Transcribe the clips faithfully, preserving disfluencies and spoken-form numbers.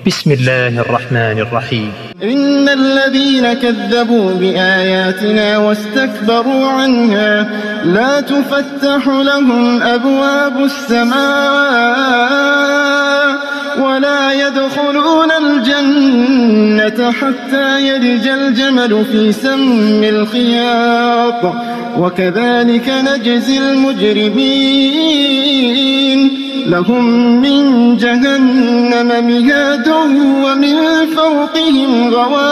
بسم الله الرحمن الرحيم. إن الذين كذبوا بآياتنا واستكبروا عنها لا تفتح لهم أبواب السماء ولا يدخلون الجنة حتى يلج الجمل في سم الخياط وكذلك نجزي المجرمين. لهم من جهنم مهاد ومن فوقهم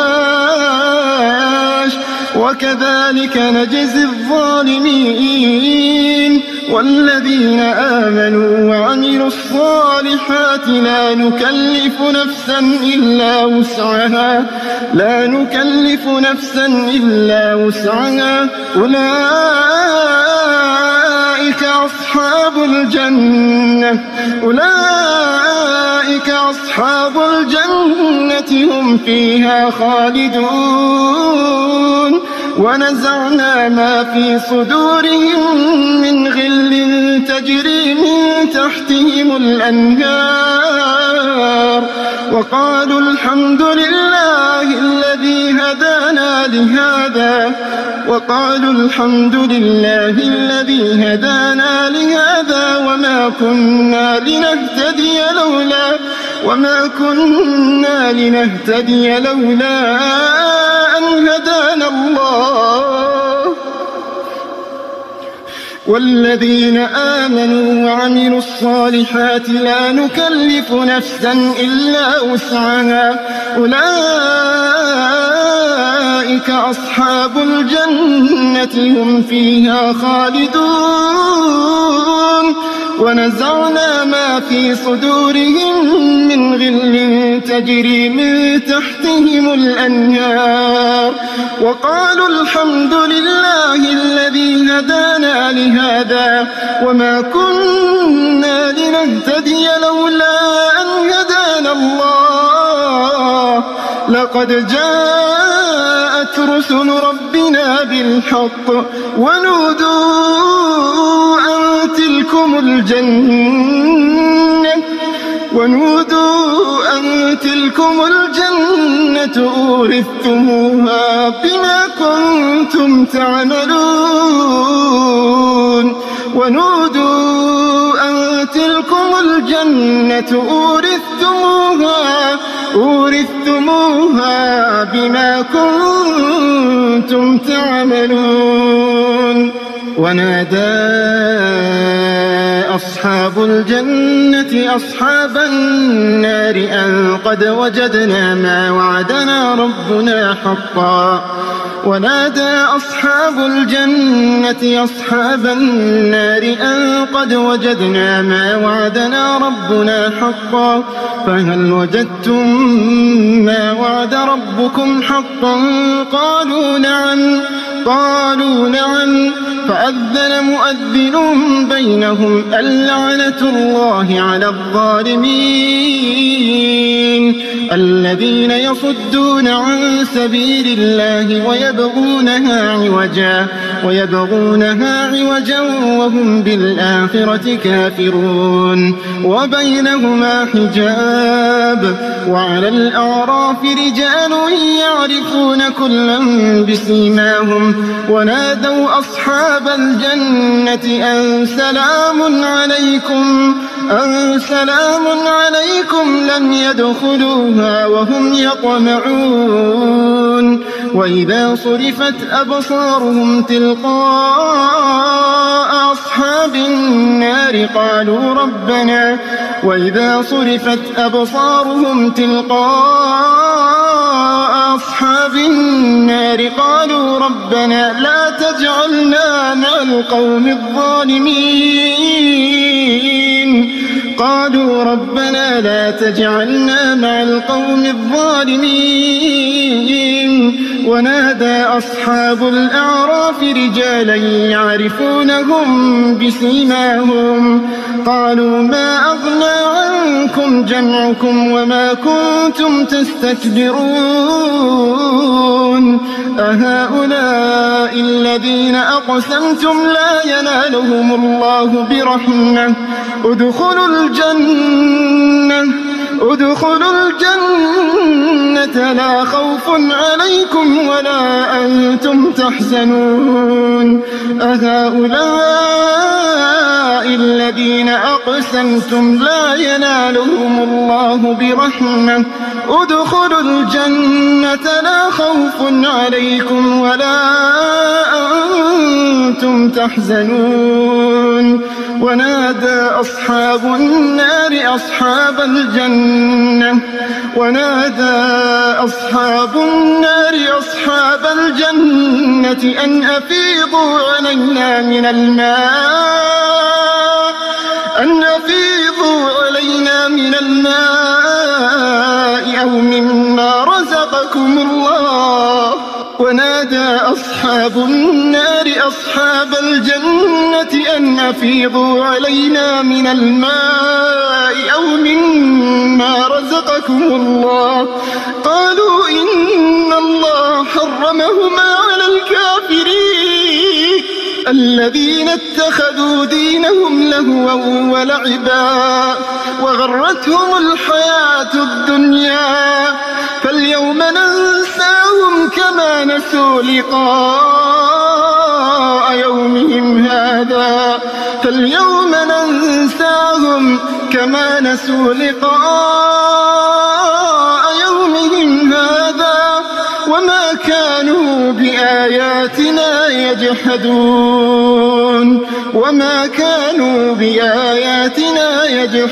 غواش وكذلك نجزي الظالمين. والذين آمنوا وعملوا الصالحات لا نكلف نفسا إلا وسعها لا نكلف نفسا إلا وسعها أولئك أصحاب الجنة أولئك أصحاب الجنة هم فيها خالدون. ونزعنا ما في صدورهم من غل تجري من تحتهم الأنهار وقالوا الحمد لله الذي هدانا لهذا وقالوا الحمد لله الذي هدانا لهذا وما كنا لنهتدي لولا وما كنا لنهتدي لولا أن هدانا الله. والذين آمنوا وعملوا الصالحات لا نكلف نفسا إلا وسعها أولئك أصحاب الجنة هم فيها خالدون. ونزعنا ما في صدورهم من غل تجري من تحتهم الأنهار وقالوا الحمد لله الذي هدانا لهذا وما كنا لنهتدي لولا أن هدانا الله. لقد جاءت رسل ربنا بالحق ونودوا أن تلكم الجنة ونودوا أن تلكم الجنة أورثتموها بما كنتم تعملون ونودوا أن تلكم الجنة أورثتموها أورثتموها بما كنتم تعملون. ونادى أصحاب الجنة أصحاب النار أن قد وجدنا ما وعدنا ربنا حقا ونادى أصحاب الجنة أصحاب النار أن قد وجدنا ما وعدنا ربنا حقا فهل وجدتم ما وعد ربكم حقا قالوا نعم قالوا نعم فأذن مؤذن بينهم اللعنة الله على الظالمين الذين يصدون عن سبيل الله ويبغونها عوجا ويبغونها عوجا وهم بالآخرة كافرون. وبينهما حجاب وعلى الأعراف رجال يعرفون كلا بسيماهم ونادوا أصحاب الجنة أن سلام عليكم أن سلام عليكم لم يدخلوها وهم يطمعون. وإذا صرفت أبصارهم تلقاء أصحاب النار قالوا ربنا وإذا صرفت أبصارهم تلقاء أصحاب النار قالوا ربنا لا تجعلنا مع القوم الظالمين قالوا ربنا لا تجعلنا مع القوم الظالمين. ونادى أصحاب الأعراف رجالا يعرفونهم بسيماهم قالوا ما أغنى عنكم جمعكم وما كنتم تستكبرون أهؤلاء الذين أقسمتم لا ينالهم الله برحمة ادخلوا الجنة ادخلوا الجنة لا خوف عليكم ولا أنتم تحزنون أهؤلاء الذين أقسمتم لا ينالهم الله برحمة ادخلوا الجنة لا خوف عليكم ولا أنتم تحزنون ونادى أصحاب النار أصحاب الجنة ونادى أصحاب النار أصحاب الجنة أن أفيضوا علينا من الماء أن أفيضوا علينا من الماء أو مما رزقكم الله ونادى أصحاب النار أصحاب الجنة أن أفيضوا علينا من الماء أو مما رزقكم الله قالوا إن الله حرمهما على الكافرين الذين اتخذوا دينهم لهوا ولعبا وغرتهم الحياة الدنيا فاليوم ننساهم كما نسوا لقاء يومهم هذا فاليوم ننساهم كما نسوا لقاء يومهم هذا وما كانوا بآياتنا يجحدون وما كانوا بآياتنا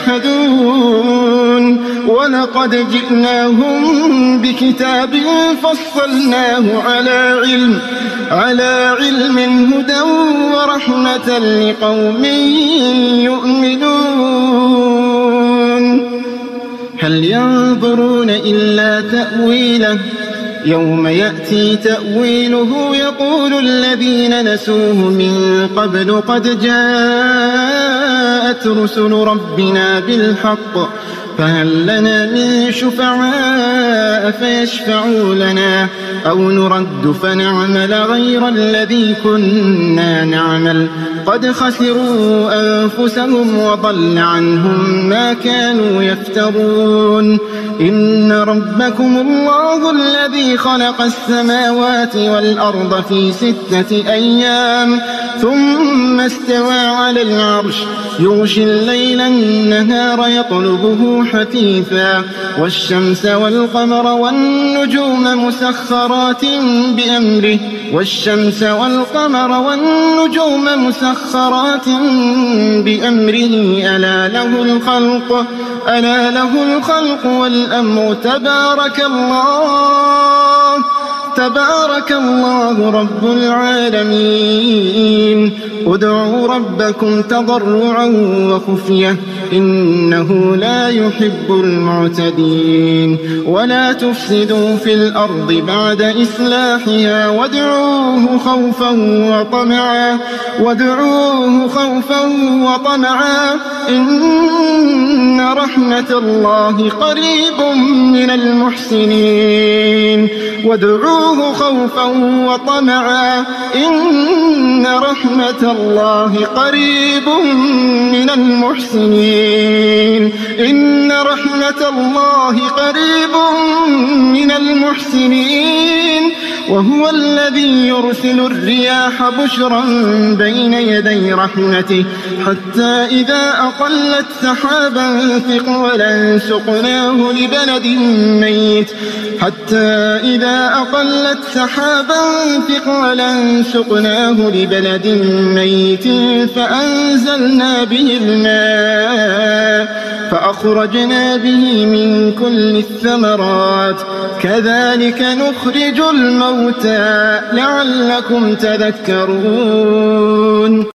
يجحدون ولقد جئناهم بكتاب فصلناه على علم على علم هدى ورحمة لقوم يؤمنون هل ينظرون إلا تأويله يوم يأتي تأويله يقول الذين نسوه من قبل قد جاءت رسل ربنا بالحق فهل لنا من شفعاء فيشفعوا لنا أو نرد فنعمل غير الذي كنا نعمل قد خسروا أنفسهم وضل عنهم ما كانوا يفترون إن ربكم الله الذي خلق السماوات والأرض في ستة أيام ثم استوى على العرش يغشي الليل النهار يطلبه حثيثا والشمس والقمر والنجوم مسخرات بأمره والشمس والقمر والنجوم مسخرات بأمره ألا له الخلق ألا له الخلق والأمر تبارك الله تبارك الله رب العالمين ادعوا ربكم تضرعا وخفية إنه لا يحب المعتدين ولا تفسدوا في الأرض بعد إصلاحها وادعوه خوفا وطمعا وادعوه خوفا وطمعا إن رحمة الله قريب من المحسنين وادعوه خوفا وطمعا إن رحمة الله قريب من المحسنين إن رحمة الله قريب من المحسنين وهو الذي يرسل الرياح بشرا بين يدي رحمته حتى إذا أقلت سحابا ثقلا سقناه لبلد ميت حتى إذا أقلت سحابا ثقلا سقناه لبلد ميت فأنزلنا به الماء فأخرجنا به من كل الثمرات كذلك نخرج الموتى لعلكم تذكرون